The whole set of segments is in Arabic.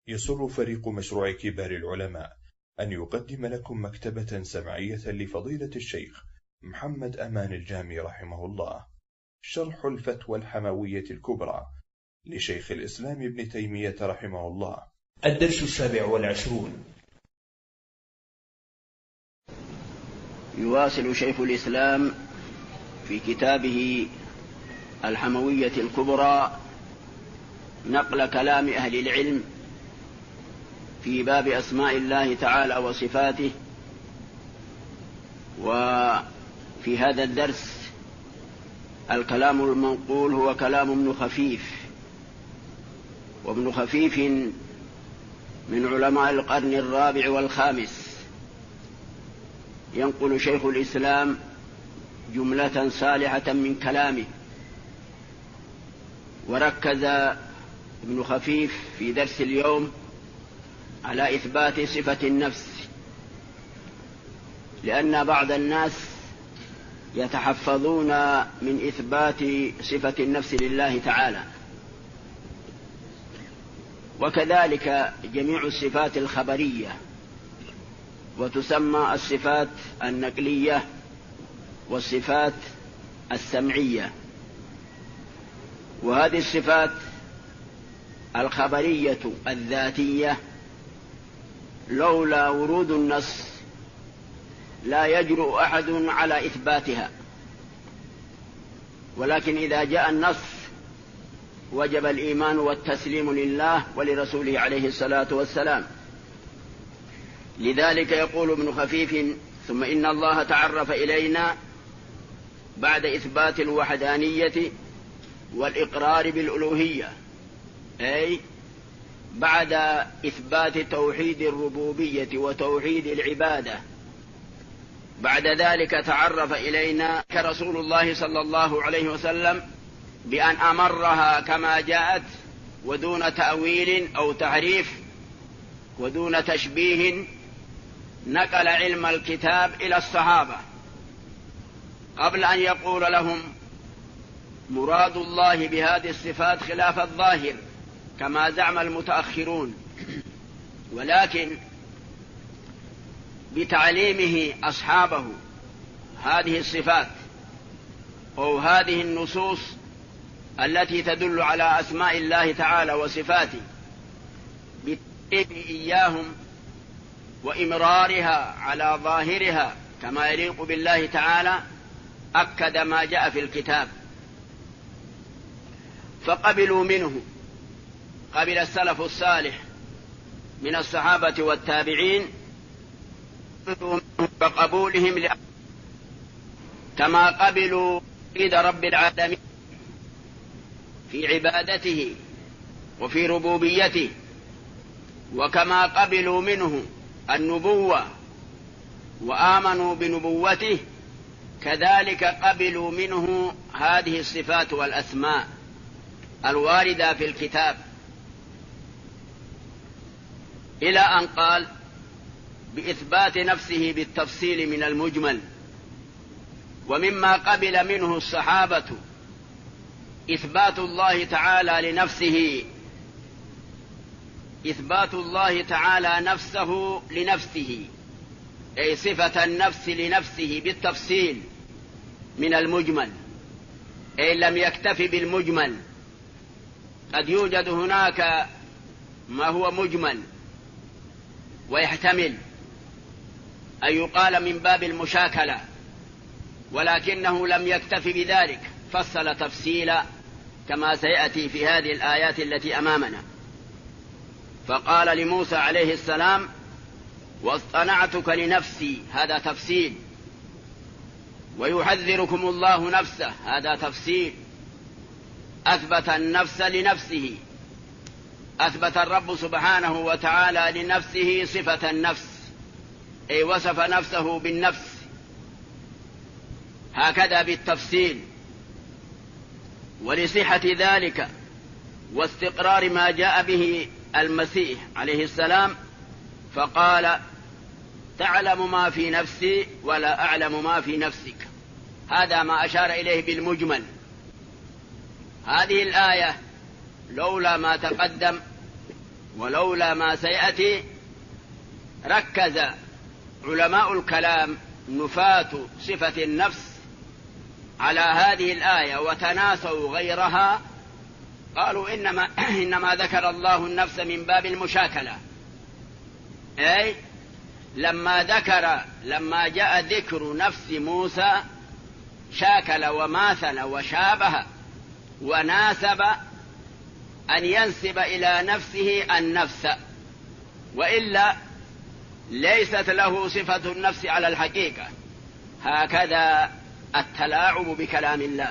يسر فريق مشروع كبار العلماء أن يقدم لكم مكتبة سمعية لفضيلة الشيخ محمد أمان الجامي رحمه الله، شرح الفتوى الحموية الكبرى لشيخ الإسلام ابن تيمية رحمه الله. الدرس 27. يواصل شيخ الإسلام في كتابه الحموية الكبرى نقل كلام أهل العلم في باب أسماء الله تعالى وصفاته. وفي هذا الدرس الكلام المنقول هو كلام ابن خفيف، وابن خفيف من علماء القرن الرابع والخامس. ينقل شيخ الإسلام جملة صالحة من كلامه، وركز ابن خفيف في درس اليوم على إثبات صفة النفس، لأن بعض الناس يتحفظون من إثبات صفة النفس لله تعالى، وكذلك جميع الصفات الخبرية، وتسمى الصفات النقلية والصفات السمعية. وهذه الصفات الخبرية الذاتية لولا ورود النص لا يجرؤ أحد على إثباتها، ولكن إذا جاء النص وجب الإيمان والتسليم لله ولرسوله عليه الصلاة والسلام. لذلك يقول ابن خفيف: ثم إن الله تعرف إلينا بعد إثبات الوحدانية والإقرار بالألوهية، أي بعد إثبات توحيد الربوبية وتوحيد العبادة، بعد ذلك تعرف إلينا كرسول الله صلى الله عليه وسلم بأن أمرها كما جاءت، ودون تأويل أو تحريف ودون تشبيه. نقل علم الكتاب إلى الصحابة قبل أن يقول لهم مراد الله بهذه الصفات خلاف الظاهر كما زعم المتأخرون، ولكن بتعليمه أصحابه هذه الصفات أو هذه النصوص التي تدل على أسماء الله تعالى وصفاته، بتعليمه إياهم وإمرارها على ظاهرها كما يليق بالله تعالى، أكد ما جاء في الكتاب، فقبلوا منه. قبل السلف الصالح من الصحابة والتابعين بقبولهم كما قبلوا توحيد رب العالمين في عبادته وفي ربوبيته، وكما قبلوا منه النبوة وآمنوا بنبوته، كذلك قبلوا منه هذه الصفات والأسماء الواردة في الكتاب، إلى أن قال بإثبات نفسه بالتفصيل من المجمل. ومما قبل منه الصحابة إثبات الله تعالى لنفسه، إثبات الله تعالى نفسه لنفسه، أي صفة النفس لنفسه بالتفصيل من المجمل، أي لم يكتفي بالمجمل. قد يوجد هناك ما هو مجمل ويحتمل أن يقال من باب المشاكلة، ولكنه لم يكتفي بذلك، فصل تفصيلا كما سيأتي في هذه الآيات التي أمامنا. فقال لموسى عليه السلام: واصطنعتك لنفسي، هذا تفصيل. ويحذركم الله نفسه، هذا تفصيل. أثبت النفس لنفسه، أثبت الرب سبحانه وتعالى لنفسه صفة النفس، أي وصف نفسه بالنفس، هكذا بالتفصيل. ولصحة ذلك واستقرار ما جاء به المسيح عليه السلام فقال: تعلم ما في نفسي ولا أعلم ما في نفسك. هذا ما أشار إليه بالمجمل. هذه الآية لولا ما تقدم ولولا ما سيأتي ركز علماء الكلام نفاة صفة النفس على هذه الآية وتناسوا غيرها، قالوا إنما ذكر الله النفس من باب المشاكلة، أي لما جاء ذكر نفس موسى شاكل وماثل وشابه وناسب أن ينسب إلى نفسه النفس، وإلا ليست له صفة النفس على الحقيقة. هكذا التلاعب بكلام الله.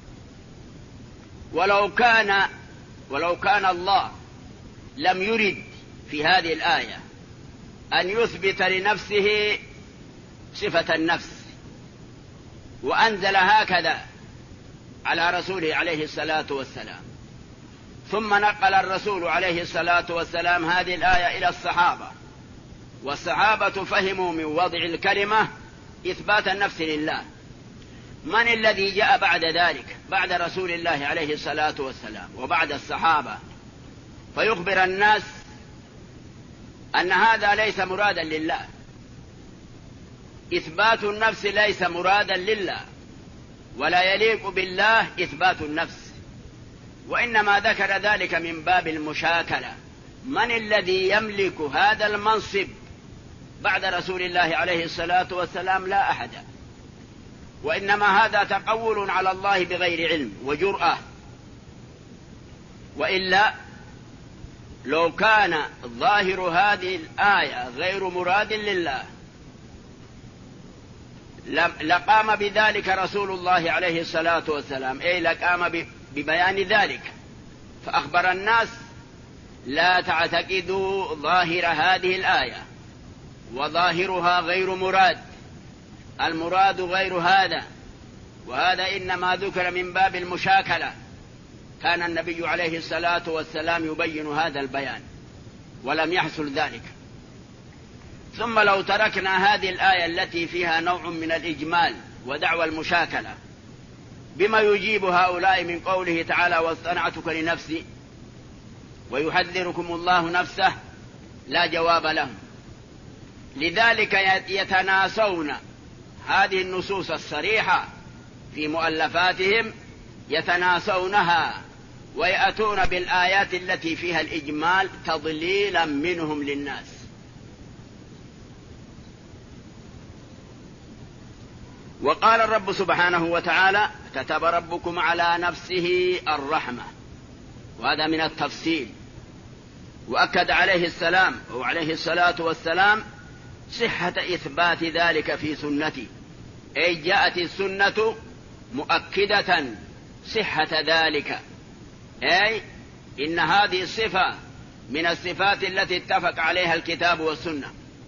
ولو كان الله لم يرد في هذه الآية أن يثبت لنفسه صفة النفس وأنزل هكذا على رسوله عليه الصلاة والسلام، ثم نقل الرسول عليه الصلاة والسلام هذه الآية إلى الصحابة، والصحابة فهموا من وضع الكلمة إثبات النفس لله، من الذي جاء بعد ذلك بعد رسول الله عليه الصلاة والسلام وبعد الصحابة فيخبر الناس أن هذا ليس مرادا لله؟ إثبات النفس ليس مرادا لله، ولا يليق بالله إثبات النفس، وإنما ذكر ذلك من باب المشاكلة. من الذي يملك هذا المنصب بعد رسول الله عليه الصلاة والسلام؟ لا أحد، وإنما هذا تقول على الله بغير علم وجرأة. وإلا لو كان ظاهر هذه الآية غير مراد لله لقام بذلك رسول الله عليه الصلاة والسلام، أي لقام ببيان ذلك، فأخبر الناس لا تعتقدوا ظاهر هذه الآية، وظاهرها غير مراد، المراد غير هذا، وهذا إنما ذكر من باب المشاكلة. كان النبي عليه الصلاة والسلام يبين هذا البيان ولم يحصل ذلك. ثم لو تركنا هذه الآية التي فيها نوع من الإجمال ودعوى المشاكلة، بما يجيب هؤلاء من قوله تعالى واصطنعتك لنفسي ويحذركم الله نفسه؟ لا جواب لهم. لذلك يتناسون هذه النصوص الصريحة في مؤلفاتهم، يتناسونها ويأتون بالآيات التي فيها الإجمال تضليلا منهم للناس. وقال الرب سبحانه وتعالى كتب ربكم على نفسه الرحمة، وهذا من التفصيل. وأكد عليه السلام وعليه الصلاة والسلام صحة إثبات ذلك في سنته، أي جاءت السنة مؤكدة صحة ذلك، أي إن هذه الصفة من الصفات التي اتفق عليها الكتاب والسنة،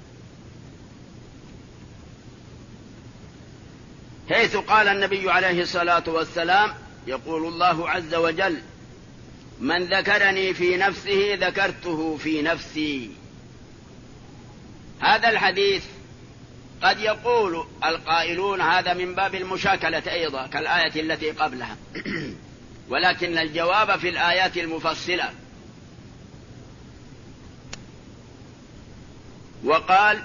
حيث قال النبي عليه الصلاة والسلام يقول الله عز وجل من ذكرني في نفسه ذكرته في نفسي. هذا الحديث قد يقول القائلون هذا من باب المشاكلة أيضا كالآية التي قبلها ولكن الجواب في الآيات المفصلة. وقال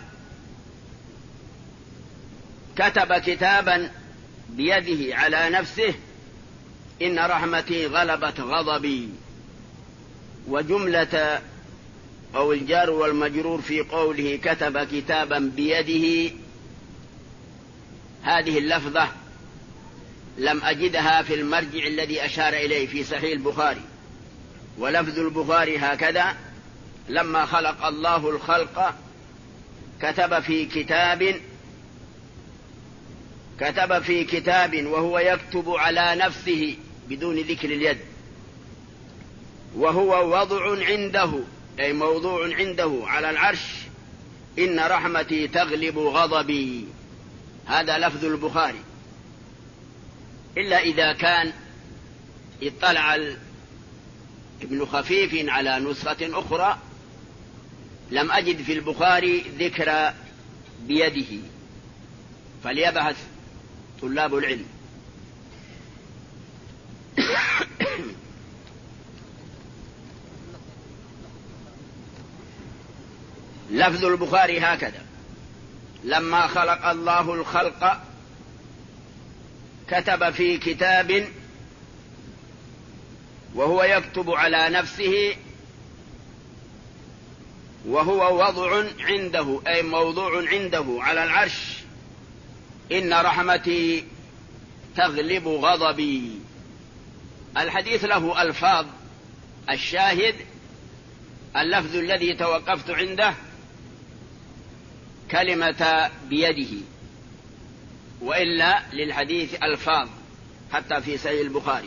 كتب كتابا بيده على نفسه إن رحمتي غلبت غضبي. وجملة أو الجار والمجرور في قوله كتب كتابا بيده، هذه اللفظة لم أجدها في المرجع الذي أشار إليه في صحيح البخاري، ولفظ البخاري هكذا لما خلق الله الخلق كتب في كتاب وهو يكتب على نفسه بدون ذكر اليد، وهو وضع عنده أي موضوع عنده على العرش إن رحمتي تغلب غضبي. هذا لفظ البخاري، إلا إذا كان اطلع ابن خفيف على نسخة أخرى لم أجد في البخاري ذكر بيده، فليبحث طلاب العلم. لفظ البخاري هكذا: لما خلق الله الخلق كتب في كتاب وهو يكتب على نفسه وهو وضع عنده، أي موضوع عنده على العرش: إن رحمتي تغلب غضبي. الحديث له ألفاظ، الشاهد اللفظ الذي توقفت عنده كلمة بيده، وإلا للحديث ألفاظ حتى في صحيح البخاري.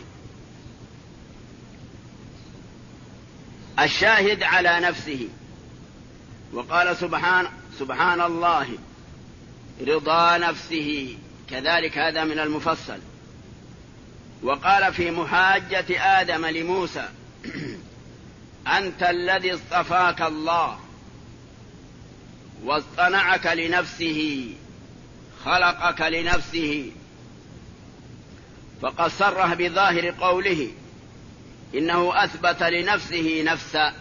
الشاهد على نفسه. وقال سبحان الله رضا نفسه، كذلك هذا من المفصل. وقال في محاجة آدم لموسى: أنت الذي اصطفاك الله واصطنعك لنفسه، خلقك لنفسه. فقد صرح بظاهر قوله إنه أثبت لنفسه نفسا،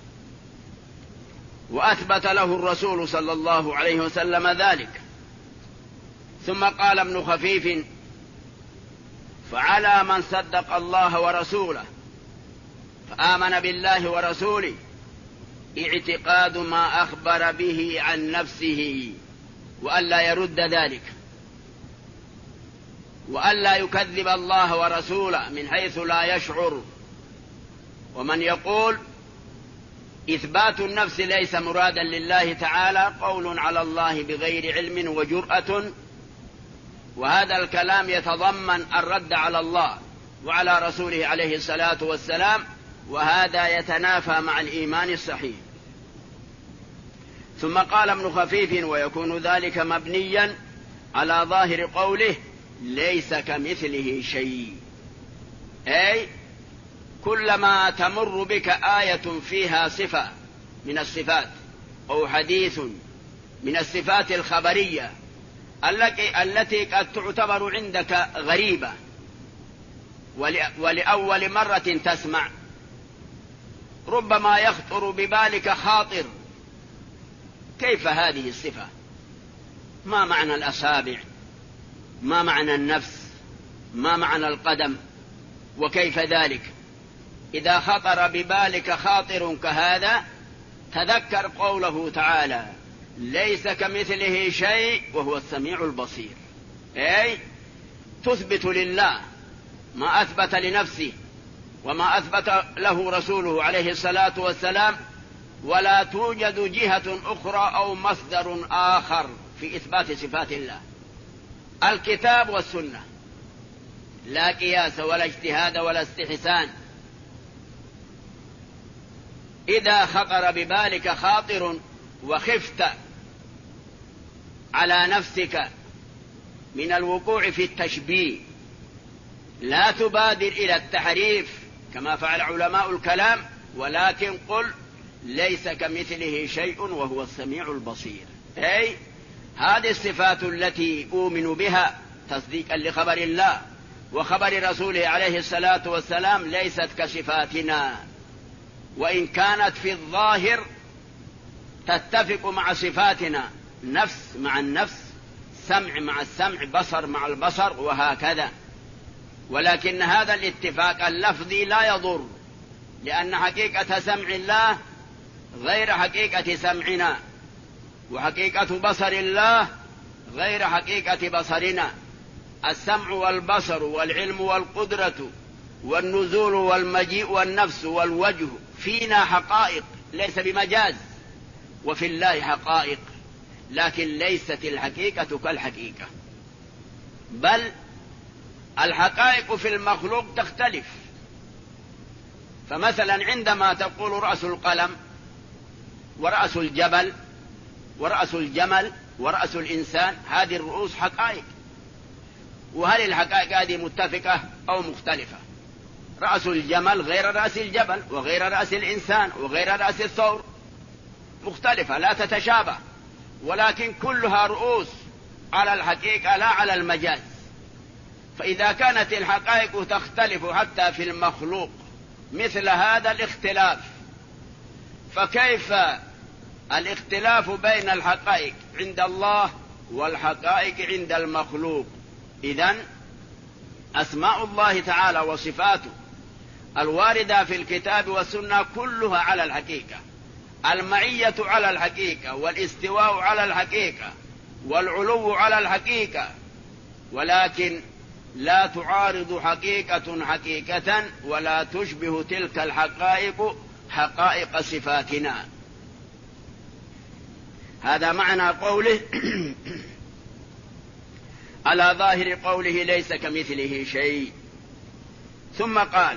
وأثبت له الرسول صلى الله عليه وسلم ذلك. ثم قال ابن خفيف: فعلى من صدق الله ورسوله فآمن بالله ورسوله اعتقاد ما أخبر به عن نفسه، وألا يرد ذلك، وألا يكذب الله ورسوله من حيث لا يشعر. ومن يقول إثبات النفس ليس مرادا لله تعالى قول على الله بغير علم وجرأة، وهذا الكلام يتضمن الرد على الله وعلى رسوله عليه الصلاة والسلام، وهذا يتنافى مع الإيمان الصحيح. ثم قال ابن خفيف: ويكون ذلك مبنيا على ظاهر قوله ليس كمثله شيء، أي كلما تمر بك آية فيها صفة من الصفات أو حديث من الصفات الخبرية التي قد تعتبر عندك غريبة ولأول مرة تسمع، ربما يخطر ببالك خاطر: كيف هذه الصفة؟ ما معنى الأصابع؟ ما معنى النفس؟ ما معنى القدم؟ وكيف ذلك؟ إذا خطر ببالك خاطر كهذا تذكر قوله تعالى: ليس كمثله شيء وهو السميع البصير، أي تثبت لله ما أثبت لنفسه وما أثبت له رسوله عليه الصلاة والسلام، ولا توجد جهة أخرى أو مصدر آخر في إثبات صفات الله. الكتاب والسنة، لا قياس ولا اجتهاد ولا استحسان. إذا خطر ببالك خاطر وخفت على نفسك من الوقوع في التشبيه، لا تبادر إلى التحريف كما فعل علماء الكلام، ولكن قل ليس كمثله شيء وهو السميع البصير، أي هذه الصفات التي أؤمن بها تصديقا لخبر الله وخبر رسوله عليه الصلاة والسلام ليست كصفاتنا، وإن كانت في الظاهر تتفق مع صفاتنا، نفس مع النفس، سمع مع السمع، بصر مع البصر، وهكذا. ولكن هذا الاتفاق اللفظي لا يضر، لأن حقيقة سمع الله غير حقيقة سمعنا، وحقيقة بصر الله غير حقيقة بصرنا. السمع والبصر والعلم والقدرة والنزول والمجيء والنفس والوجه فينا حقائق ليس بمجاز، وفي الله حقائق، لكن ليست الحقيقة كالحقيقة، بل الحقائق في المخلوق تختلف. فمثلا عندما تقول رأس القلم ورأس الجبل ورأس الجمل ورأس الإنسان، هذه الرؤوس حقائق، وهل الحقائق هذه متفقة أو مختلفة؟ رأس الجمل غير رأس الجبل وغير رأس الإنسان وغير رأس الثور، مختلفة لا تتشابه، ولكن كلها رؤوس على الحقيقة لا على المجاز. فإذا كانت الحقائق تختلف حتى في المخلوق مثل هذا الاختلاف، فكيف الاختلاف بين الحقائق عند الله والحقائق عند المخلوق. إذن أسماء الله تعالى وصفاته الواردة في الكتاب والسنة كلها على الحقيقة، المعية على الحقيقة، والاستواء على الحقيقة، والعلو على الحقيقة، ولكن لا تعارض حقيقة حقيقة، ولا تشبه تلك الحقائق حقائق صفاتنا. هذا معنى قوله على ظاهر قوله ليس كمثله شيء. ثم قال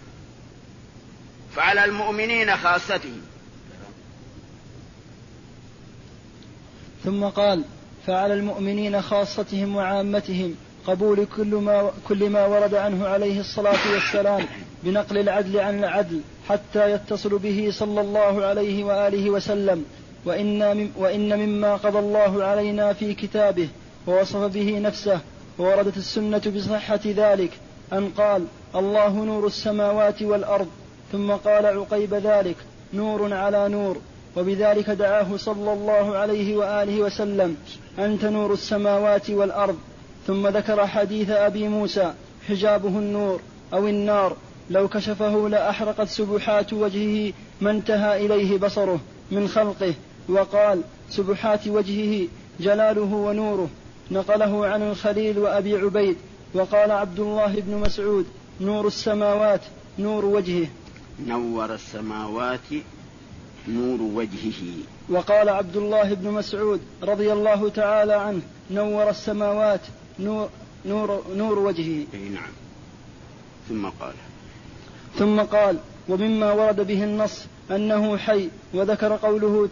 فعلى المؤمنين خاصتهم. ثم قال فعلى المؤمنين خاصتهم وعامتهم قبول كل ما ورد عنه عليه الصلاة والسلام بنقل العدل عن العدل حتى يتصل به صلى الله عليه وآله وسلم. وإن مما قضى الله علينا في كتابه ووصف به نفسه ووردت السنة بصحة ذلك أن قال الله نور السماوات والأرض، ثم قال عقيب ذلك نور على نور، وبذلك دعاه صلى الله عليه وآله وسلم أنت نور السماوات والأرض. ثم ذكر حديث أبي موسى حجابه النور أو النار لو كشفه لأحرقت سبحات وجهه ما انتهى إليه بصره من خلقه، وقال سبحات وجهه جلاله ونوره، نقله عن الخليل وأبي عبيد. وقال عبد الله بن مسعود نور السماوات نور وجهه، نور السماوات نور وجهه. وقال عبد الله بن مسعود رضي الله تعالى عنه نور السماوات نور وجهه. نعم. ثم قال ومما ورد به النص أنه حي، وذكر قوله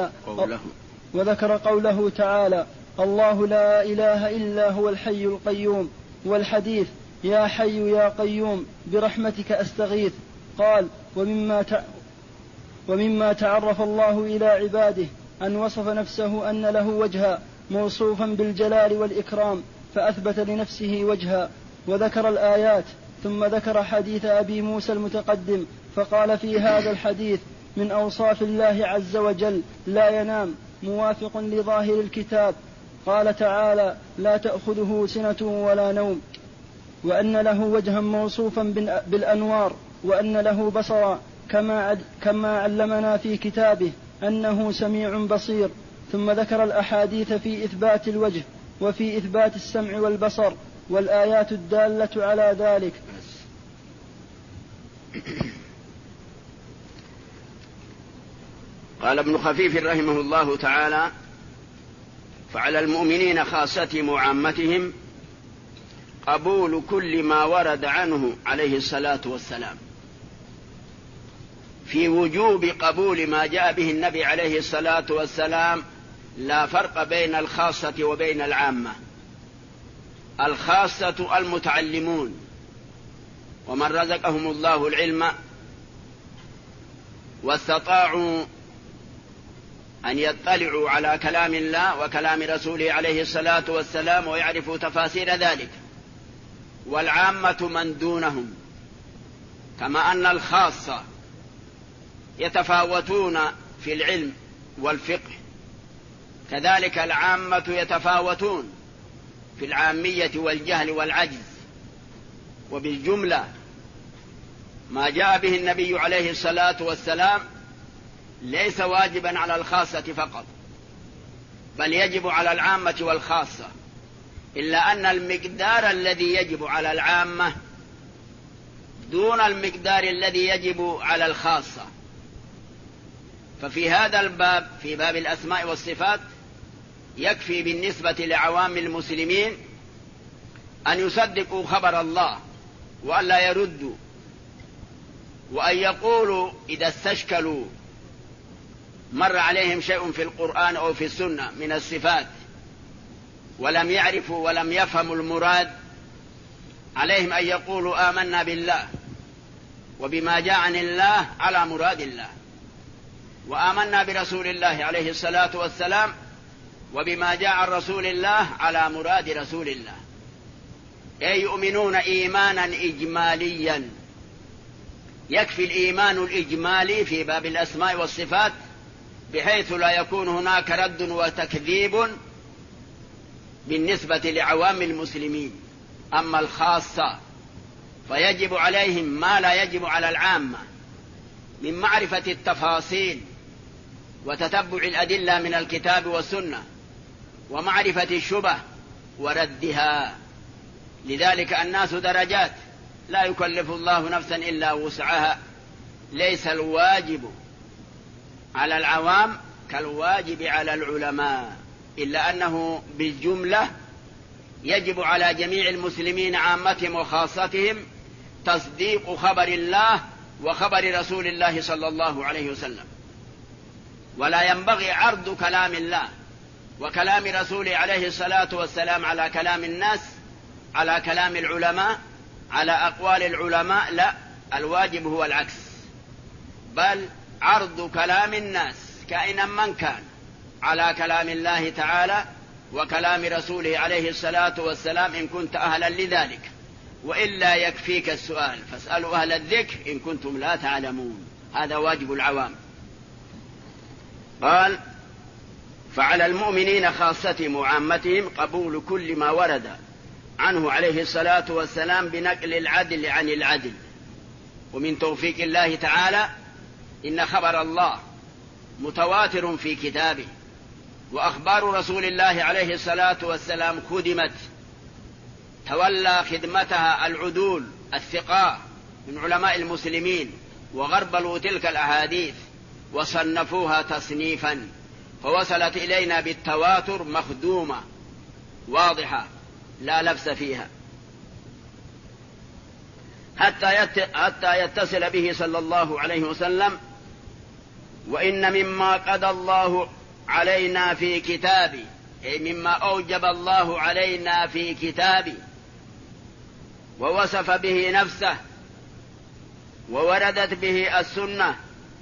تعالى الله لا إله إلا هو الحي القيوم، والحديث يا حي يا قيوم برحمتك أستغيث. قال ومما تعرف الله إلى عباده أن وصف نفسه أن له وجها موصوفا بالجلال والإكرام فأثبت لنفسه وجها، وذكر الآيات. ثم ذكر حديث أبي موسى المتقدم فقال في هذا الحديث من أوصاف الله عز وجل لا ينام، موافق لظاهر الكتاب. قال تعالى لا تأخذه سنة ولا نوم، وأن له وجها موصوفا بالأنوار، وأن له بصرا كما علمنا في كتابه أنه سميع بصير. ثم ذكر الأحاديث في إثبات الوجه وفي إثبات السمع والبصر والآيات الدالة على ذلك. قال ابن خفيف رحمه الله تعالى فعلى المؤمنين خاصتهم وعامتهم قبول كل ما ورد عنه عليه الصلاة والسلام، في وجوب قبول ما جاء به النبي عليه الصلاة والسلام لا فرق بين الخاصة وبين العامة. الخاصة المتعلمون ومن رزقهم الله العلم واستطاعوا أن يطلعوا على كلام الله وكلام رسوله عليه الصلاة والسلام ويعرفوا تفاسير ذلك. والعامة من دونهم، كما أن الخاصة يتفاوتون في العلم والفقه، كذلك العامة يتفاوتون في العامية والجهل والعجز. وبالجملة ما جاء به النبي عليه الصلاة والسلام ليس واجبا على الخاصة فقط، بل يجب على العامة والخاصة، إلا أن المقدار الذي يجب على العامة دون المقدار الذي يجب على الخاصة. ففي هذا الباب، في باب الأسماء والصفات، يكفي بالنسبة لعوام المسلمين أن يصدقوا خبر الله وأن لا يردوا، وأن يقولوا إذا استشكلوا مر عليهم شيء في القرآن أو في السنة من الصفات ولم يعرفوا ولم يفهموا المراد، عليهم أن يقولوا آمنا بالله وبما جاء عن الله على مراد الله، وآمنا برسول الله عليه الصلاة والسلام وبما جاء عن رسول الله على مراد رسول الله. أي يؤمنون إيمانا إجماليا. يكفي الإيمان الإجمالي في باب الأسماء والصفات بحيث لا يكون هناك رد وتكذيب بالنسبة لعوام المسلمين. أما الخاصة فيجب عليهم ما لا يجب على العامة من معرفة التفاصيل وتتبع الأدلة من الكتاب والسنة ومعرفة الشبه وردها. لذلك الناس درجات، لا يكلف الله نفسا إلا وسعها. ليس الواجب على العوام كالواجب على العلماء، إلا أنه بالجملة يجب على جميع المسلمين عامتهم وخاصتهم تصديق خبر الله وخبر رسول الله صلى الله عليه وسلم، ولا ينبغي عرض كلام الله وكلام رسوله عليه الصلاة والسلام على كلام الناس، على كلام العلماء، على أقوال العلماء. لا، الواجب هو العكس، بل عرض كلام الناس كائنا من كان على كلام الله تعالى وكلام رسوله عليه الصلاة والسلام إن كنت أهلا لذلك، وإلا يكفيك السؤال فاسألوا أهل الذكر إن كنتم لا تعلمون. هذا واجب العوام. قال: فعلى المؤمنين خاصتهم وعامتهم قبول كل ما ورد عنه عليه الصلاة والسلام بنقل العدل عن العدل. ومن توفيق الله تعالى إن خبر الله متواتر في كتابه، وأخبار رسول الله عليه الصلاة والسلام خدمت، تولى خدمتها العدول الثقاء من علماء المسلمين، وغربلوا تلك الأحاديث وصنفوها تصنيفا، فوصلت إلينا بالتواتر مخدومة واضحة لا لبس فيها، حتى يتصل به صلى الله عليه وسلم: وإن مما قضى الله علينا في كتابه، أي مما أوجب الله علينا في كتابه ووصف به نفسه ووردت به السنة،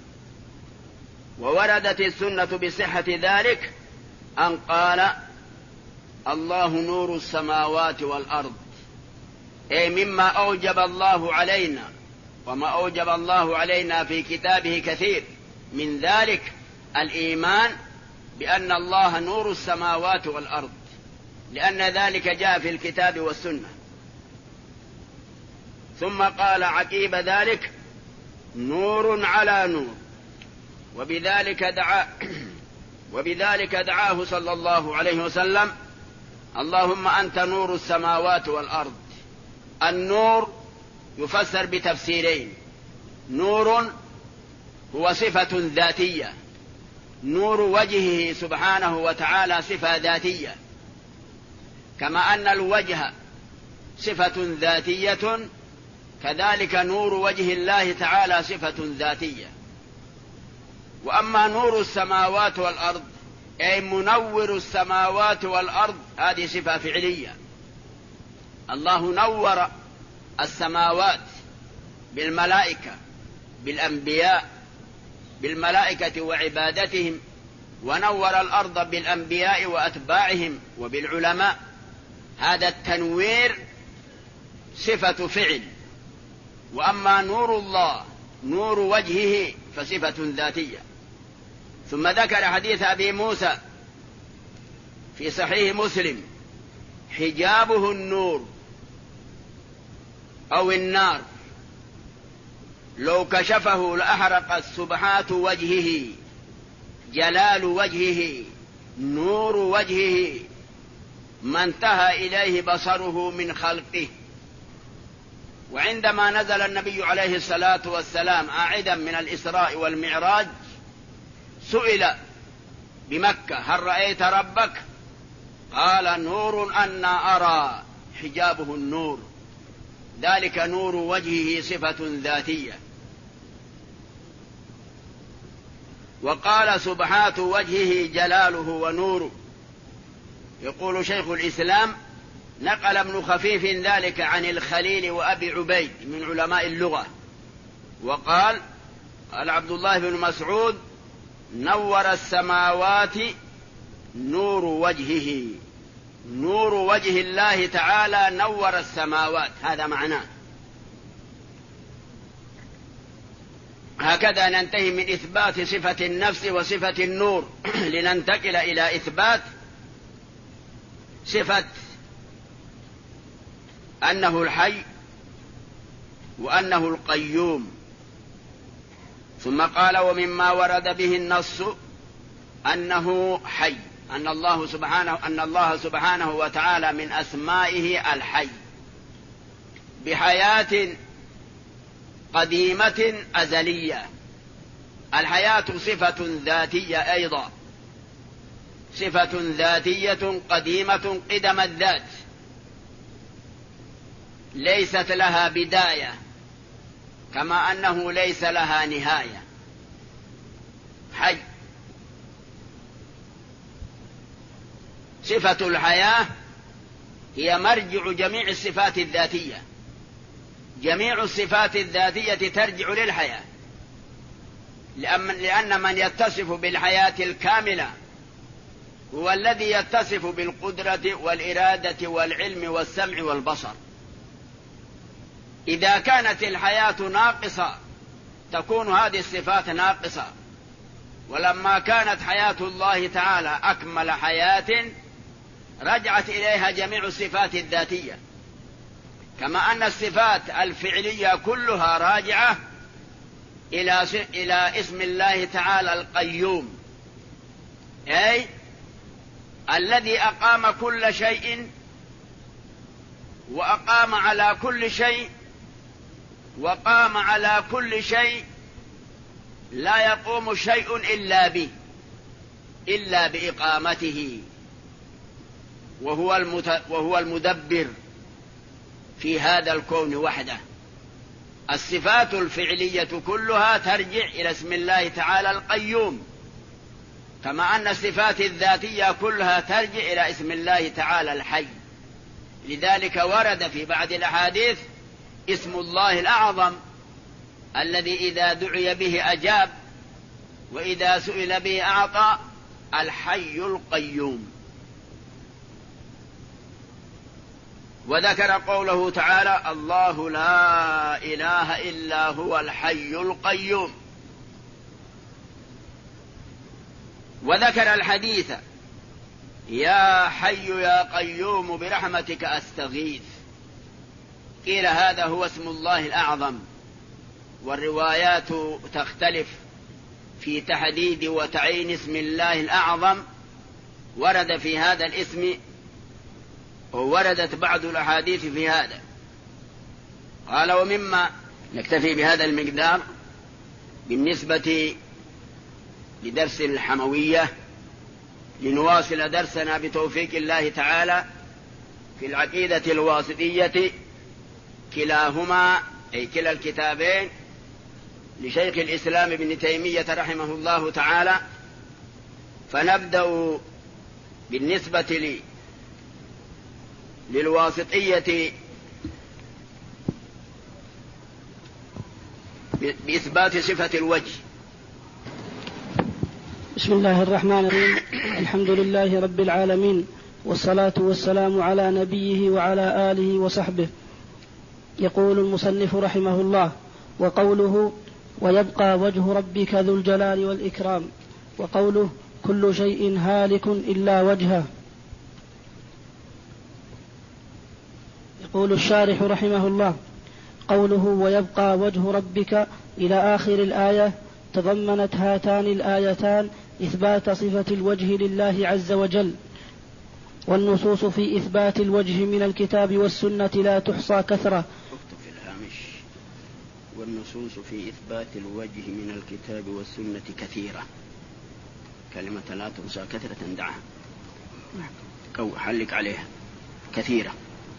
ووردت السنة بصحة ذلك، أن قال: الله نور السماوات والأرض. أي مما أوجب الله علينا، وما أوجب الله علينا في كتابه كثير، من ذلك الإيمان بأن الله نور السماوات والأرض، لأن ذلك جاء في الكتاب والسنة. ثم قال عقيب ذلك: نور على نور. وبذلك دعاه صلى الله عليه وسلم: اللهم أنت نور السماوات والأرض. النور يفسر بتفسيرين: نور هو صفة ذاتية، نور وجهه سبحانه وتعالى صفة ذاتية، كما أن الوجه صفة ذاتية، كذلك نور وجه الله تعالى صفة ذاتية. وأما نور السماوات والأرض أي منور السماوات والأرض، هذه صفة فعلية. الله نور السماوات بالملائكة، بالأنبياء، بالملائكة وعبادتهم، ونور الأرض بالأنبياء وأتباعهم وبالعلماء. هذا التنوير صفة فعل. وأما نور الله نور وجهه فصفة ذاتية. ثم ذكر حديث أبي موسى في صحيح مسلم: حجابه النور أو النار، لو كشفه لأحرقت سبحات وجهه، جلال وجهه، نور وجهه، ما انتهى إليه بصره من خلقه. وعندما نزل النبي عليه الصلاة والسلام عائدا من الإسراء والمعراج سئل بمكة: هل رأيت ربك؟ قال: نور أنا أرى، حجابه النور، ذلك نور وجهه صفة ذاتية. وقال: سبحات وجهه جلاله ونوره. يقول شيخ الإسلام: نقل ابن خفيف ذلك عن الخليل وأبي عبيد من علماء اللغة، وقال عبد الله بن مسعود: نور السماوات نور وجهه، نور وجه الله تعالى نور السماوات، هذا معناه. هكذا ننتهي من إثبات صفة النفس وصفة النور لننتقل إلى إثبات صفة أنه الحي وأنه القيوم. ثم قال ومما ورد به النص أنه حي، أن الله سبحانه وتعالى من أسمائه الحي بحياة قديمة أزلية. الحياة صفة ذاتية أيضا، صفة ذاتية قديمة قدم الذات، ليست لها بداية كما أنه ليس لها نهاية. حي صفة الحياة هي مرجع جميع الصفات الذاتية، جميع الصفات الذاتية ترجع للحياة، لأن من يتصف بالحياة الكاملة هو الذي يتصف بالقدرة والإرادة والعلم والسمع والبصر. إذا كانت الحياة ناقصة تكون هذه الصفات ناقصة، ولما كانت حياة الله تعالى أكمل حياة رجعت إليها جميع الصفات الذاتية، كما أن الصفات الفعلية كلها راجعة إلى اسم الله تعالى القيوم، أي الذي أقام كل شيء وأقام على كل شيء وقام على كل شيء، لا يقوم شيء إلا بإقامته، وهو المدبر في هذا الكون وحده. الصفات الفعلية كلها ترجع إلى اسم الله تعالى القيوم، كما أن الصفات الذاتية كلها ترجع إلى اسم الله تعالى الحي. لذلك ورد في بعض الأحاديث اسم الله الأعظم الذي إذا دعي به أجاب وإذا سئل به أعطى، الحي القيوم. وذكر قوله تعالى الله لا إله إلا هو الحي القيوم. وذكر الحديث يا حي يا قيوم برحمتك أستغيث. قيل هذا هو اسم الله الأعظم، والروايات تختلف في تحديد وتعيين اسم الله الأعظم. ورد في هذا الاسم ووردت بعض الأحاديث في هذا. قال ومما نكتفي بهذا المقدار بالنسبة لدرس الحموية، لنواصل درسنا بتوفيق الله تعالى في العقيدة الواسطية، كلاهما أي كلا الكتابين لشيخ الإسلام ابن تيمية رحمه الله تعالى. فنبدأ بالنسبة للواسطية بإثبات صفة الوجه. بسم الله الرحمن الرحيم. الحمد لله رب العالمين، والصلاة والسلام على نبيه وعلى آله وصحبه. يقول المصنف رحمه الله: وقوله ويبقى وجه ربك ذو الجلال والإكرام، وقوله كل شيء هالك إلا وجهه. يقول الشارح رحمه الله: قوله ويبقى وجه ربك إلى آخر الآية تضمنت هاتان الآيتان إثبات صفة الوجه لله عز وجل، والنصوص في إثبات الوجه من الكتاب والسنة لا تحصى كثرة. اكتب في الهامش: والنصوص في إثبات الوجه من الكتاب والسنة كثيرة. كلمة لا تحصى كثرة دعها أو حلك عليها كثيرة.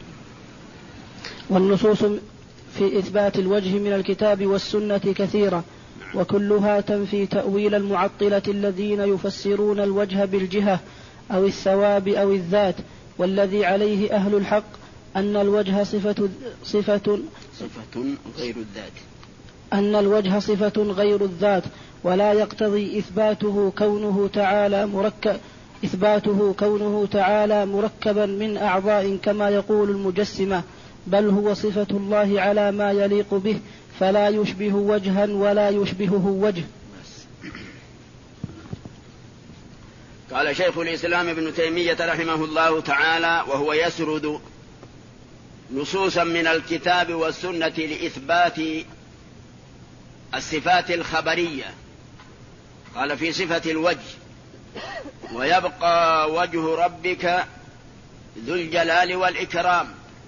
والنصوص في إثبات الوجه من الكتاب والسنة كثيرة، وكلها تنفي تأويل المعطلة الذين يفسرون الوجه بالجهة أو الثواب أو الذات. والذي عليه أهل الحق أن الوجه صفة غير الذات، أن الوجه صفة غير الذات، ولا يقتضي إثباته كونه تعالى مركبا من أعضاء كما يقول المجسمة، بل هو صفة الله على ما يليق به، فلا يشبه وجها ولا يشبهه وجه. قال شيخ الإسلام ابن تيمية رحمه الله تعالى وهو يسرد نصوصا من الكتاب والسنة لإثبات الصفات الخبرية، قال في صفة الوجه: ويبقى وجه ربك ذو الجلال والإكرام.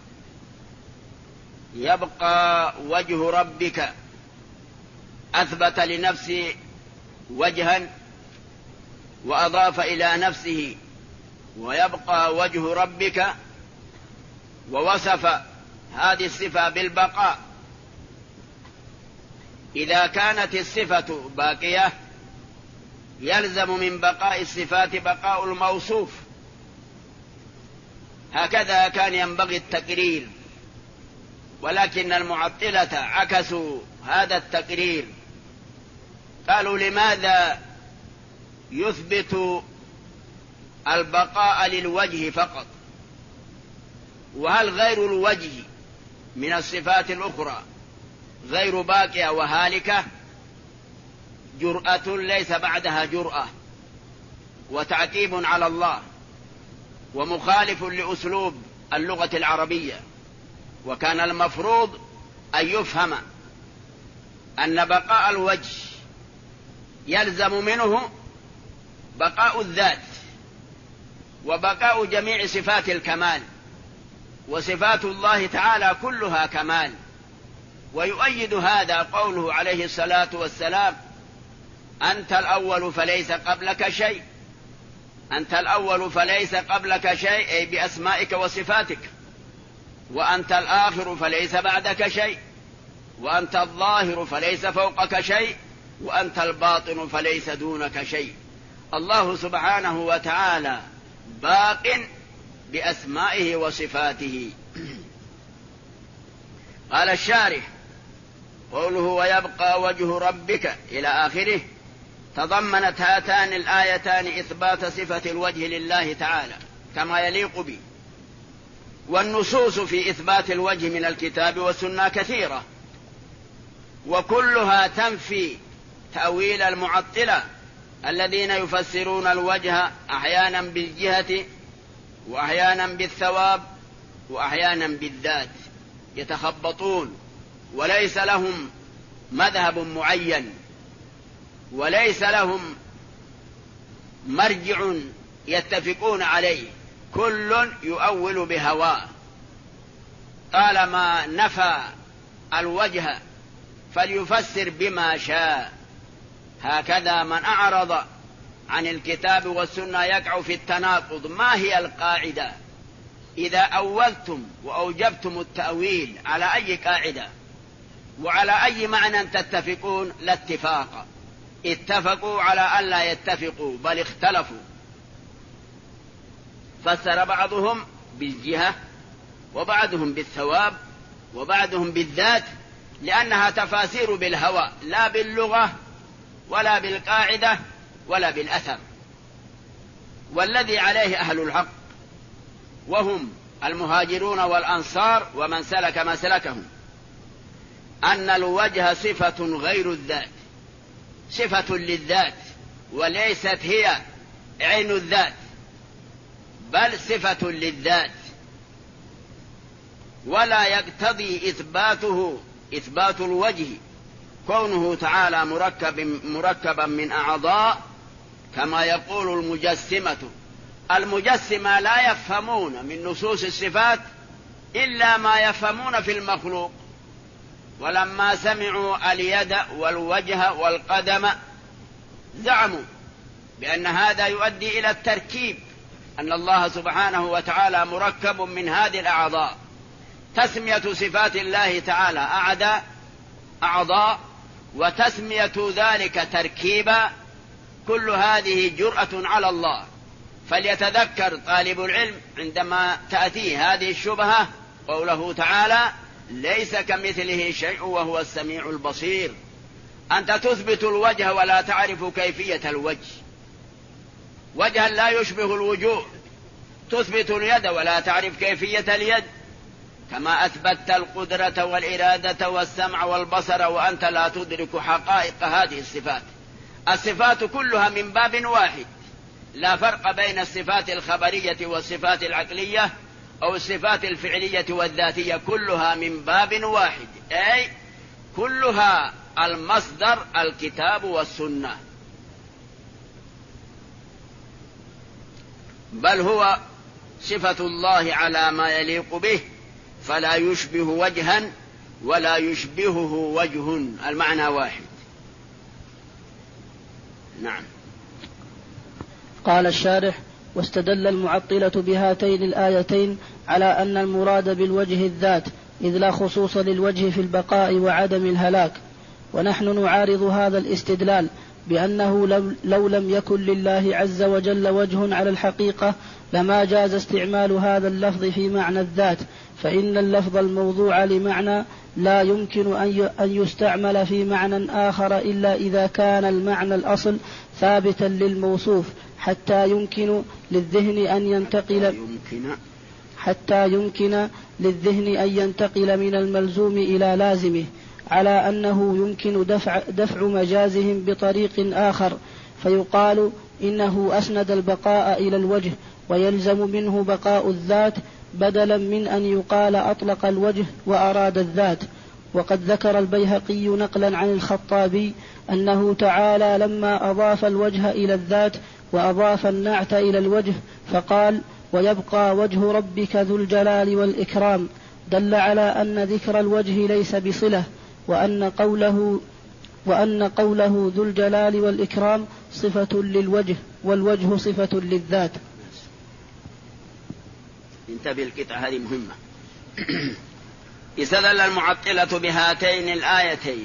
يبقى وجه ربك، أثبت لنفسه وجها وأضاف إلى نفسه ويبقى وجه ربك، ووصف هذه الصفة بالبقاء. إذا كانت الصفة باقية يلزم من بقاء الصفات بقاء الموصوف. هكذا كان ينبغي التقرير، ولكن المعطلة عكسوا هذا التقرير، قالوا: لماذا يثبت البقاء للوجه فقط، وهل غير الوجه من الصفات الأخرى غير باقية وهالكة؟ جرأة ليس بعدها جرأة، وتعتيب على الله، ومخالف لأسلوب اللغة العربية. وكان المفروض أن يفهم أن بقاء الوجه يلزم منه بقاء الذات وبقاء جميع صفات الكمال، وصفات الله تعالى كلها كمال. ويؤيد هذا قوله عليه الصلاة والسلام: أنت الأول فليس قبلك شيء. أنت الأول فليس قبلك شيء، أي بأسمائك وصفاتك. وأنت الآخر فليس بعدك شيء. وأنت الظاهر فليس فوقك شيء. وأنت الباطن فليس دونك شيء. الله سبحانه وتعالى باق بأسمائه وصفاته. قال الشارح: قوله ويبقى وجه ربك إلى آخره، تضمنت هاتان الآيتان إثبات صفة الوجه لله تعالى كما يليق به. والنصوص في إثبات الوجه من الكتاب والسنة كثيرة، وكلها تنفي تأويل المعطلة الذين يفسرون الوجه أحيانا بالجهة وأحيانا بالثواب وأحيانا بالذات، يتخبطون وليس لهم مذهب معين وليس لهم مرجع يتفقون عليه، كل يؤول بهواه. طالما نفى الوجه فليفسر بما شاء. هكذا من أعرض عن الكتاب والسنة يقع في التناقض. ما هي القاعدة؟ إذا أولتم وأوجبتم التأويل على أي قاعدة وعلى أي معنى تتفقون؟ لا اتفاق. اتفقوا على ألا يتفقوا، بل اختلفوا. فسر بعضهم بالجهة وبعضهم بالثواب وبعضهم بالذات، لأنها تفاسير بالهوى لا باللغة ولا بالقاعدة ولا بالأثر. والذي عليه أهل الحق وهم المهاجرون والأنصار ومن سلك مسلكهم أن الوجه صفة غير الذات، صفة للذات وليست هي عين الذات، بل صفة للذات. ولا يقتضي إثبات الوجه كونه تعالى مركبا من أعضاء كما يقول المجسمة. المجسمة لا يفهمون من نصوص الصفات إلا ما يفهمون في المخلوق. ولما سمعوا اليد والوجه والقدم زعموا بأن هذا يؤدي إلى التركيب، أن الله سبحانه وتعالى مركب من هذه الأعضاء. تسمية صفات الله تعالى أعضاء وتسمية ذلك تركيبا، كل هذه جرأة على الله. فليتذكر طالب العلم عندما تأتيه هذه الشبهة قوله تعالى: ليس كمثله شيء وهو السميع البصير. أنت تثبت الوجه ولا تعرف كيفية الوجه، وجها لا يشبه الوجوه. تثبت اليد ولا تعرف كيفية اليد. كما أثبتت القدرة والإرادة والسمع والبصر وأنت لا تدرك حقائق هذه الصفات. الصفات كلها من باب واحد، لا فرق بين الصفات الخبرية والصفات العقلية أو الصفات الفعلية والذاتية، كلها من باب واحد، أي كلها المصدر الكتاب والسنة. بل هو صفة الله على ما يليق به، فلا يشبه وجها ولا يشبهه وجه، المعنى واحد. نعم. قال الشارح: واستدل المعطلة بهاتين الآيتين على أن المراد بالوجه الذات، إذ لا خصوص للوجه في البقاء وعدم الهلاك. ونحن نعارض هذا الاستدلال بأنه لو لم يكن لله عز وجل وجه على الحقيقة لما جاز استعمال هذا اللفظ في معنى الذات، فإن اللفظ الموضوع لمعنى لا يمكن أن يستعمل في معنى آخر إلا إذا كان المعنى الأصل ثابتا للموصوف، حتى يمكن للذهن أن ينتقل من الملزوم إلى لازمه، على أنه يمكن دفع مجازهم بطريق آخر، فيقال إنه أسند البقاء إلى الوجه ويلزم منه بقاء الذات، بدلا من أن يقال أطلق الوجه وأراد الذات. وقد ذكر البيهقي نقلا عن الخطابي أنه تعالى لما أضاف الوجه إلى الذات وأضاف النعت إلى الوجه فقال: ويبقى وجه ربك ذو الجلال والإكرام، دل على أن ذكر الوجه ليس بصلة، وأن قوله ذو الجلال والإكرام صفة للوجه والوجه صفة للذات. انتبه، القطعة هذه مهمة. استدل المعطلة بهاتين الآيتين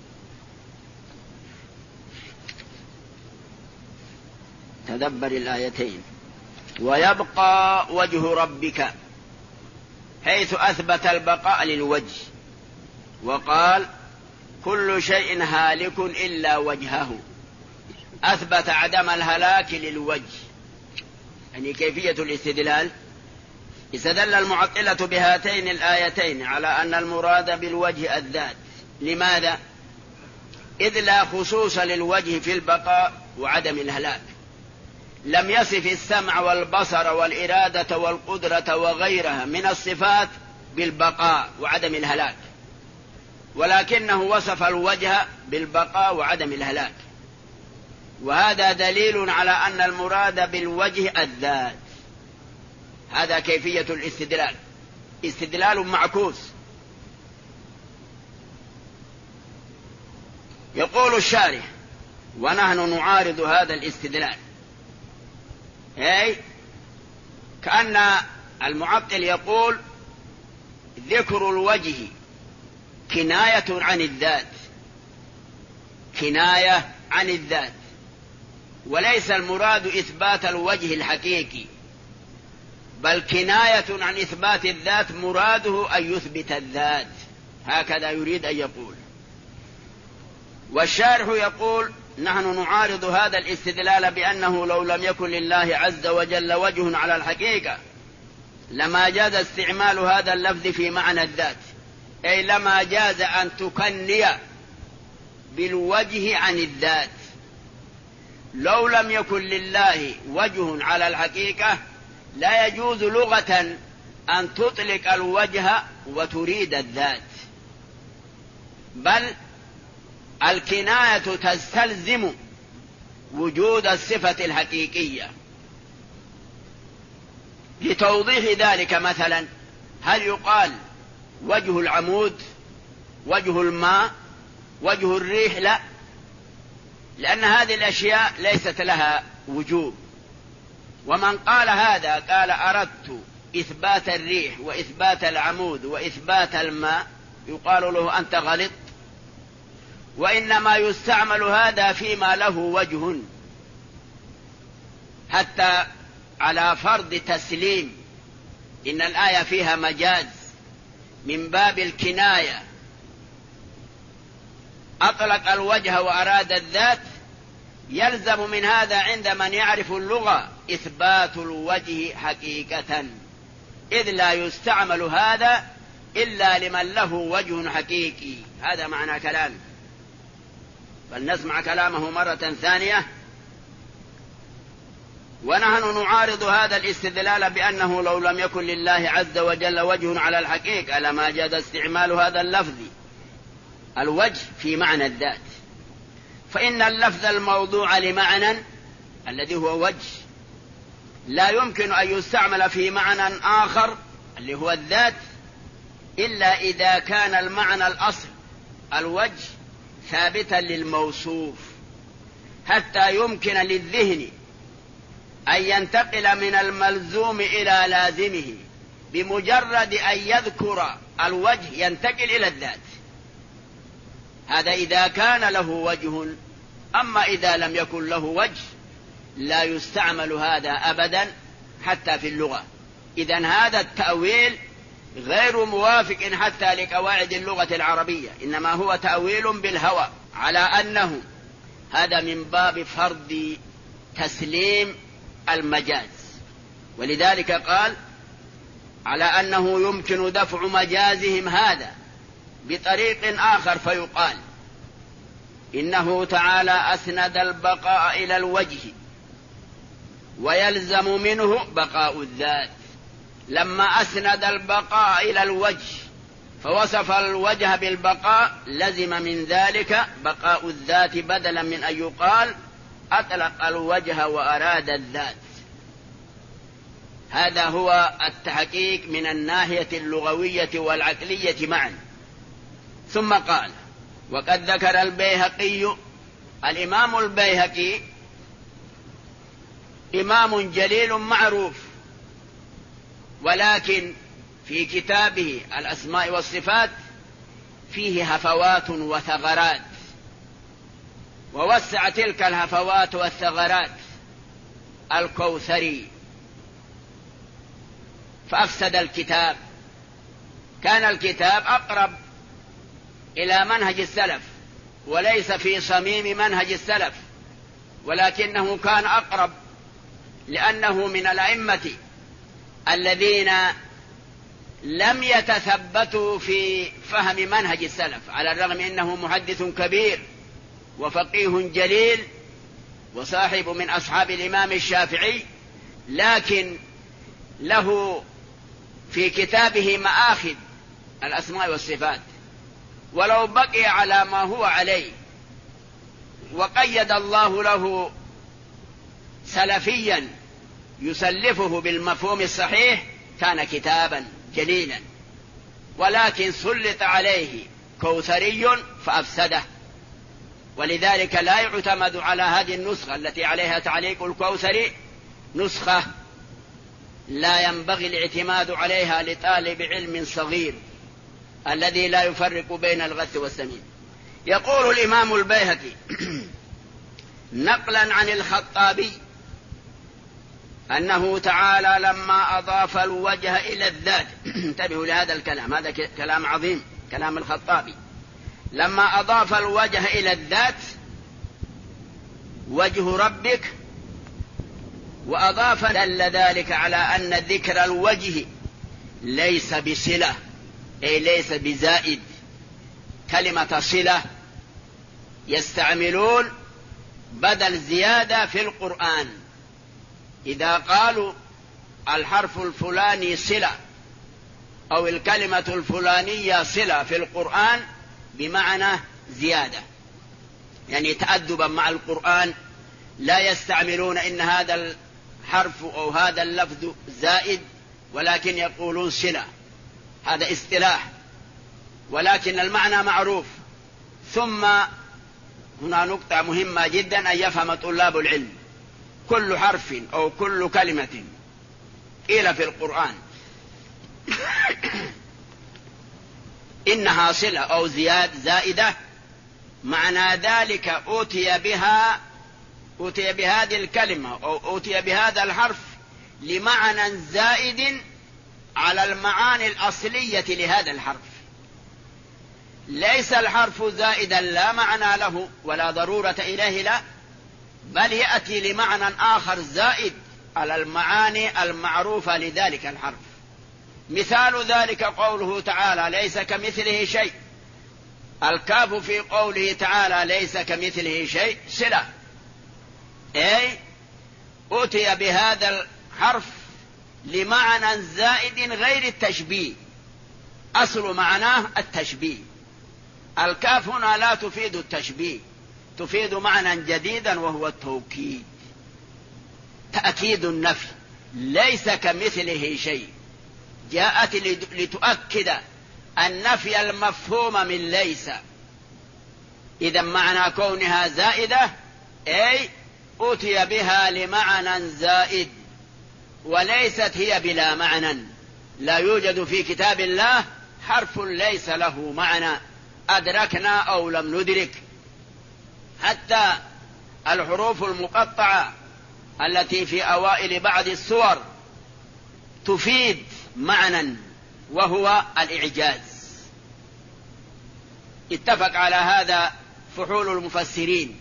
تدبر الآيتين: ويبقى وجه ربك، حيث أثبت البقاء للوجه، وقال كل شيء هالك إلا وجهه، أثبت عدم الهلاك للوجه. يعني كيفية الاستدلال: استدل المعطلة بهاتين الآيتين على أن المراد بالوجه الذات. لماذا؟ إذ لا خصوص للوجه في البقاء وعدم الهلاك. لم يصف السمع والبصر والإرادة والقدرة وغيرها من الصفات بالبقاء وعدم الهلاك، ولكنه وصف الوجه بالبقاء وعدم الهلاك، وهذا دليل على أن المراد بالوجه الذات. هذا كيفية الاستدلال، استدلال معكوس. يقول الشارح: ونحن نعارض هذا الاستدلال، أي كأن المعطل يقول ذكر الوجه كناية عن الذات، كناية عن الذات، وليس المراد إثبات الوجه الحقيقي، بل كناية عن إثبات الذات، مراده أن يثبت الذات، هكذا يريد أن يقول. والشارح يقول: نحن نعارض هذا الاستدلال بأنه لو لم يكن لله عز وجل وجه على الحقيقة لما جاز استعمال هذا اللفظ في معنى الذات، أي لما جاز أن تكني بالوجه عن الذات. لو لم يكن لله وجه على الحقيقة لا يجوز لغة أن تطلق الوجه وتريد الذات، بل الكناية تستلزم وجود الصفة الحقيقية. لتوضيح ذلك مثلا، هل يقال وجه العمود، وجه الماء، وجه الريح؟ لا، لأن هذه الأشياء ليست لها وجوب. ومن قال هذا قال أردت إثبات الريح وإثبات العمود وإثبات الماء، يقال له أنت غلط، وإنما يستعمل هذا فيما له وجه، حتى على فرض تسليم إن الآية فيها مجاز من باب الكناية، أطلق الوجه وأراد الذات، يلزم من هذا عند من يعرف اللغة إثبات الوجه حقيقة، إذ لا يستعمل هذا إلا لمن له وجه حقيقي. هذا معنى كلامه. فلنسمع كلامه مرة ثانية. ونحن نعارض هذا الاستدلال بأنه لو لم يكن لله عز وجل وجه على الحقيقة لما جاز استعمال هذا اللفظ الوجه في معنى الذات، فإن اللفظ الموضوع لمعنى الذي هو وجه لا يمكن أن يستعمل في معنى آخر اللي هو الذات إلا إذا كان المعنى الأصل الوجه ثابتا للموصوف، حتى يمكن للذهن أن ينتقل من الملزوم إلى لازمه بمجرد أن يذكر الوجه ينتقل إلى الذات. هذا إذا كان له وجه، أما إذا لم يكن له وجه لا يستعمل هذا أبدا حتى في اللغة. إذن هذا التأويل غير موافق حتى لقواعد اللغة العربية، إنما هو تأويل بالهوى على أنه هذا من باب فرض تسليم المجاز. ولذلك قال على أنه يمكن دفع مجازهم هذا بطريق آخر، فيقال إنه تعالى أسند البقاء إلى الوجه ويلزم منه بقاء الذات. لما أسند البقاء إلى الوجه فوصف الوجه بالبقاء لزم من ذلك بقاء الذات، بدلا من أن يقال أطلق الوجه وأراد الذات. هذا هو التحقيق من الناحية اللغوية والعقلية معا. ثم قال وقد ذكر البيهقي. الإمام البيهقي إمام جليل معروف، ولكن في كتابه الأسماء والصفات فيه هفوات وثغرات، ووسع تلك الهفوات والثغرات الكوثري فأفسد الكتاب. كان الكتاب أقرب إلى منهج السلف وليس في صميم منهج السلف، ولكنه كان أقرب لأنه من الأئمة الذين لم يتثبتوا في فهم منهج السلف، على الرغم إنه محدث كبير وفقيه جليل وصاحب من أصحاب الإمام الشافعي، لكن له في كتابه مآخذ الأسماء والصفات، ولو بقي على ما هو عليه وقيد الله له سلفيا يسلفه بالمفهوم الصحيح كان كتابا جليلا، ولكن سلط عليه كوثري فأفسده. ولذلك لا يعتمد على هذه النسخة التي عليها تعليق الكوثري، نسخة لا ينبغي الاعتماد عليها لطالب علم صغير الذي لا يفرق بين الغث والسمين. يقول الإمام البيهقي نقلا عن الخطابي أنه تعالى لما أضاف الوجه إلى الذات انتبهوا لهذا الكلام، هذا كلام عظيم، كلام الخطابي. لما أضاف الوجه إلى الذات وجه ربك، وأضاف دل ذلك على أن ذكر الوجه ليس بصلة، أي ليس بزائد. كلمة صلة يستعملون بدل زيادة في القرآن، إذا قالوا الحرف الفلاني صلة أو الكلمة الفلانية صلة في القرآن بمعنى زيادة، يعني تأدبا مع القرآن لا يستعملون إن هذا الحرف أو هذا اللفظ زائد، ولكن يقولون صلة. هذا اصطلاح ولكن المعنى معروف. ثم هنا نقطة مهمة جدا أن يفهم طلاب العلم: كل حرف أو كل كلمة قيل في القرآن إنها صلة أو زائدة، معنى ذلك أوتي بهذه الكلمة أو أوتي بهذا الحرف لمعنى زائد على المعاني الأصلية لهذا الحرف. ليس الحرف زائدا لا معنى له ولا ضرورة إليه، لا، بل يأتي لمعنى آخر زائد على المعاني المعروفة لذلك الحرف. مثال ذلك قوله تعالى ليس كمثله شيء. الكاف في قوله تعالى ليس كمثله شيء صلة، أي أتي بهذا الحرف لمعنى زائد غير التشبيه، أصل معناه التشبيه. الكاف هنا لا تفيد التشبيه، تفيد معنى جديدا وهو التوكيد، تأكيد النفي. ليس كمثله شيء جاءت لتؤكد النفي المفهوم من ليس. إذا معنى كونها زائدة أي أتي بها لمعنى زائد، وليست هي بلا معنى. لا يوجد في كتاب الله حرف ليس له معنى أدركنا أو لم ندرك. حتى الحروف المقطعة التي في أوائل بعض السور تفيد معنى وهو الإعجاز. اتفق على هذا فحول المفسرين.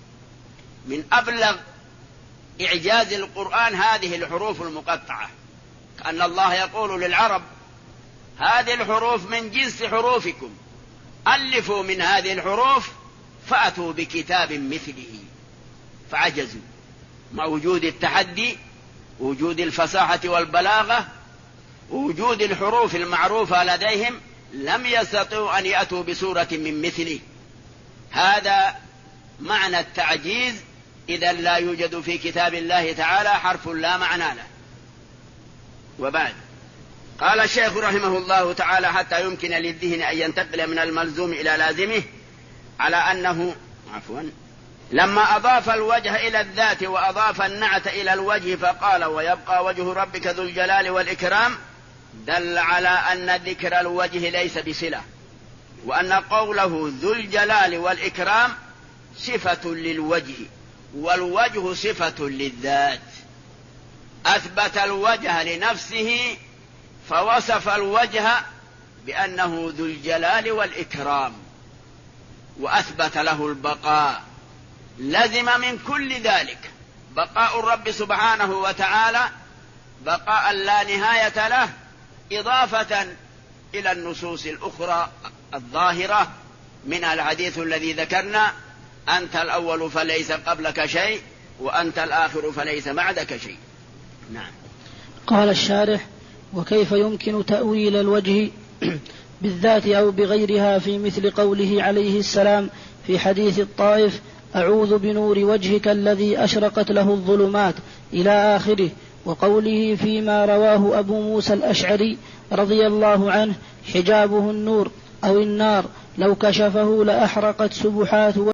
من أبلغ إعجاز القرآن هذه الحروف المقطعة، كأن الله يقول للعرب هذه الحروف من جنس حروفكم، ألفوا من هذه الحروف فأتوا بكتاب مثله، فعجزوا مع وجود التحدي، وجود الفصاحة والبلاغة، وجود الحروف المعروفة لديهم، لم يستطيعوا أن يأتوا بسورة من مثله. هذا معنى التعجيز. إذا لا يوجد في كتاب الله تعالى حرف لا معنى له. وبعد قال الشيخ رحمه الله تعالى حتى يمكن للذهن أن ينتقل من الملزوم إلى لازمه على أنه لما أضاف الوجه إلى الذات وأضاف النعت إلى الوجه فقال ويبقى وجه ربك ذو الجلال والإكرام، دل على أن ذكر الوجه ليس بصلة، وأن قوله ذو الجلال والإكرام صفة للوجه، والوجه صفة للذات. أثبت الوجه لنفسه فوصف الوجه بأنه ذو الجلال والإكرام، وأثبت له البقاء. لزم من كل ذلك بقاء الرب سبحانه وتعالى بقاء لا نهاية له، إضافة إلى النصوص الأخرى الظاهرة من الحديث الذي ذكرنا: أنت الأول فليس قبلك شيء، وأنت الآخر فليس بعدك شيء. نعم. قال الشارح: وكيف يمكن تأويل الوجه بالذات أو بغيرها في مثل قوله عليه السلام في حديث الطائف: أعوذ بنور وجهك الذي أشرقت له الظلمات إلى آخره، وقوله فيما رواه أبو موسى الأشعري رضي الله عنه: حجابه النور أو النار، لو كشفه لأحرقت سبحات